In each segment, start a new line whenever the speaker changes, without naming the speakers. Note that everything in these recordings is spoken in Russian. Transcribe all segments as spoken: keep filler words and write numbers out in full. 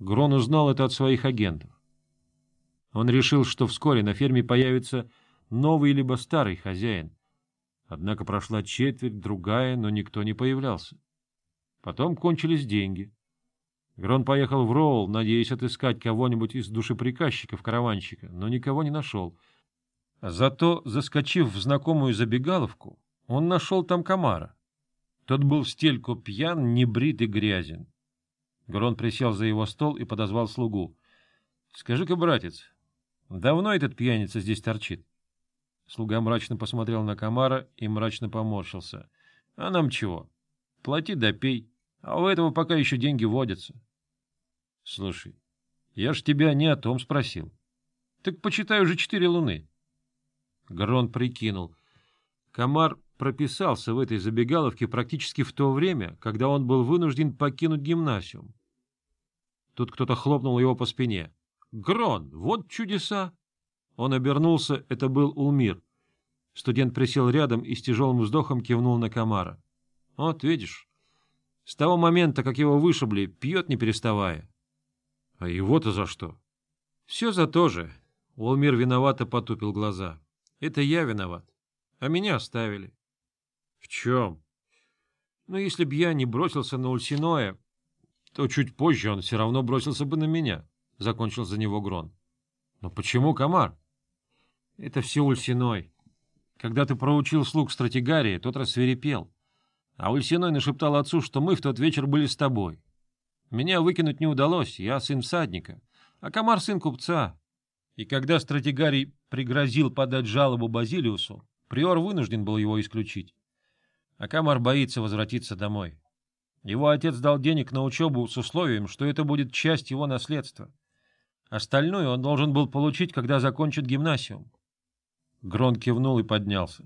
Грон узнал это от своих агентов. Он решил, что вскоре на ферме появится новый либо старый хозяин. Однако прошла четверть, другая, но никто не появлялся. Потом кончились деньги. Грон поехал в Роул, надеясь отыскать кого-нибудь из душеприказчиков караванщика, но никого не нашел. Зато, заскочив в знакомую забегаловку, он нашел там комара. Тот был в стельку пьян, небрит и грязен. Грон присел за его стол и подозвал слугу. — Скажи-ка, братец, давно этот пьяница здесь торчит? Слуга мрачно посмотрел на комара и мрачно поморщился. — А нам чего? Плати да пей, а у этого пока еще деньги водятся. — Слушай, я ж тебя не о том спросил. Так почитай уже четыре луны. Грон прикинул. Комар прописался в этой забегаловке практически в то время, когда он был вынужден покинуть гимнасиум. Тут кто-то хлопнул его по спине. — Грон, вот чудеса! Он обернулся, это был Улмир. Студент присел рядом и с тяжелым вздохом кивнул на комара. — Вот, видишь, с того момента, как его вышибли, пьет не переставая. — А его-то за что? — Все за то же. Улмир виновато потупил глаза. — Это я виноват. А меня оставили. — В чем? — Ну, если б я не бросился на Ульсиноя, то чуть позже он все равно бросился бы на меня, — закончил за него Грон. — Но почему комар? — Это все Ульсиной. Когда ты проучил слуг стратегарии, тот рассвирепел. А Ульсиной нашептал отцу, что мы в тот вечер были с тобой. Меня выкинуть не удалось, я сын всадника, а комар сын купца. И когда стратегарий пригрозил подать жалобу Базилиусу, приор вынужден был его исключить. А комар боится возвратиться домой. Его отец дал денег на учебу с условием, что это будет часть его наследства. Остальное он должен был получить, когда закончит гимнасиум. Грон кивнул и поднялся.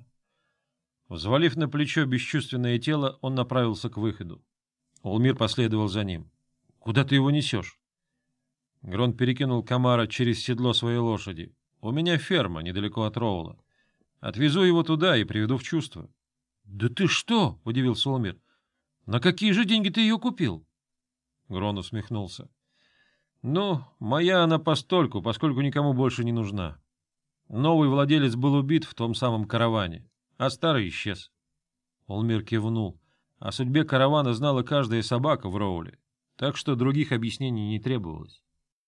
Взвалив на плечо бесчувственное тело, он направился к выходу. Улмир последовал за ним. — Куда ты его несешь? Грон перекинул комара через седло своей лошади. — У меня ферма, недалеко от Роула. Отвезу его туда и приведу в чувство. — Да ты что? — удивился Улмир. — На какие же деньги ты ее купил? Грон усмехнулся. — Ну, моя она постольку, поскольку никому больше не нужна. Новый владелец был убит в том самом караване, а старый исчез. Улмир кивнул. О судьбе каравана знала каждая собака в Роуле, так что других объяснений не требовалось.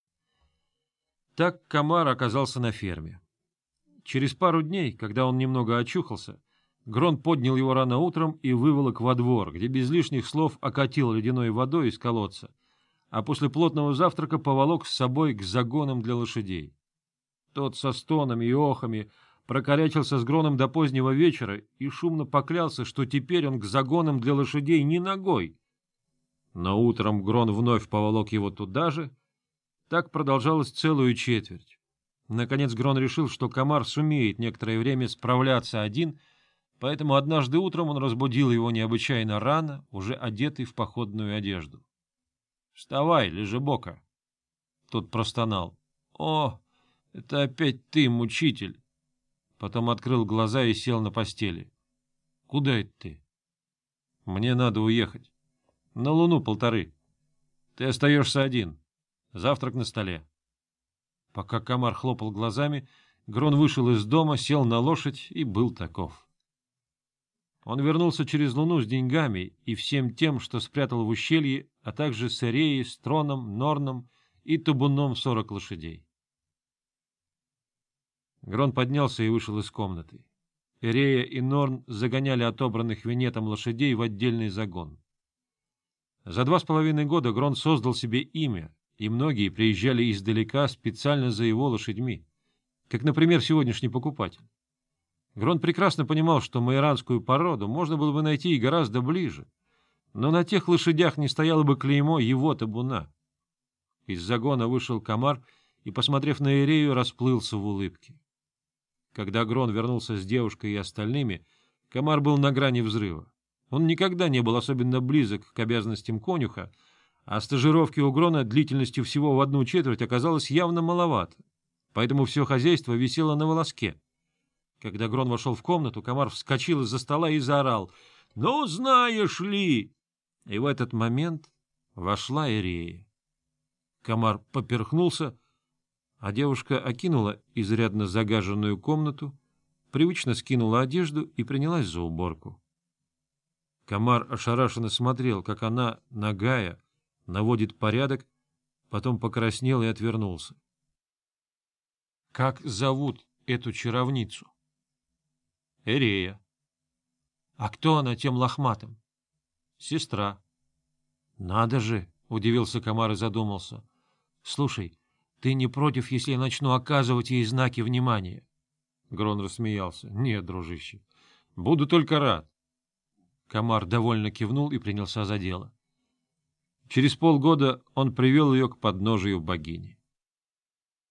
Так комар оказался на ферме. Через пару дней, когда он немного очухался, Грон поднял его рано утром и выволок во двор, где без лишних слов окатил ледяной водой из колодца, а после плотного завтрака поволок с собой к загонам для лошадей. Тот со стонами и охами прокорячился с Гроном до позднего вечера и шумно поклялся, что теперь он к загонам для лошадей не ногой. Но утром Грон вновь поволок его туда же. Так продолжалось целую четверть. Наконец Грон решил, что комар сумеет некоторое время справляться один, поэтому однажды утром он разбудил его необычайно рано, уже одетый в походную одежду. — Вставай, лежебока! Тот простонал. — О, это опять ты, мучитель! Потом открыл глаза и сел на постели. — Куда это ты? — Мне надо уехать. — На луну полторы. Ты остаешься один. Завтрак на столе. Пока комар хлопал глазами, Грон вышел из дома, сел на лошадь и был таков. Он вернулся через луну с деньгами и всем тем, что спрятал в ущелье, а также с Эреей, с Троном, Норном и табуном сорок лошадей. Грон поднялся и вышел из комнаты. Эрея и Норн загоняли отобранных Венетом лошадей в отдельный загон. За два с половиной года Грон создал себе имя, и многие приезжали издалека специально за его лошадьми, как, например, сегодняшний покупатель. Грон прекрасно понимал, что майоранскую породу можно было бы найти и гораздо ближе, но на тех лошадях не стояло бы клеймо его табуна. Из загона вышел комар и, посмотрев на Эрею, расплылся в улыбке. Когда Грон вернулся с девушкой и остальными, комар был на грани взрыва. Он никогда не был особенно близок к обязанностям конюха, а стажировки у Грона длительностью всего в одну четверть оказалось явно маловато, поэтому все хозяйство висело на волоске. Когда Грон вошел в комнату, комар вскочил из-за стола и заорал: — Ну, знаешь ли! И в этот момент вошла Эрея. Комар поперхнулся, а девушка окинула изрядно загаженную комнату, привычно скинула одежду и принялась за уборку. Комар ошарашенно смотрел, как она, нагая, наводит порядок, потом покраснел и отвернулся. — Как зовут эту чаровницу? — Эрея. — А кто она тем лохматым? — Сестра. — Надо же! — удивился Комар и задумался. — Слушай, ты не против, если я начну оказывать ей знаки внимания? Грон рассмеялся. — Нет, дружище, буду только рад. Комар довольно кивнул и принялся за дело. Через полгода он привел ее к подножию богини.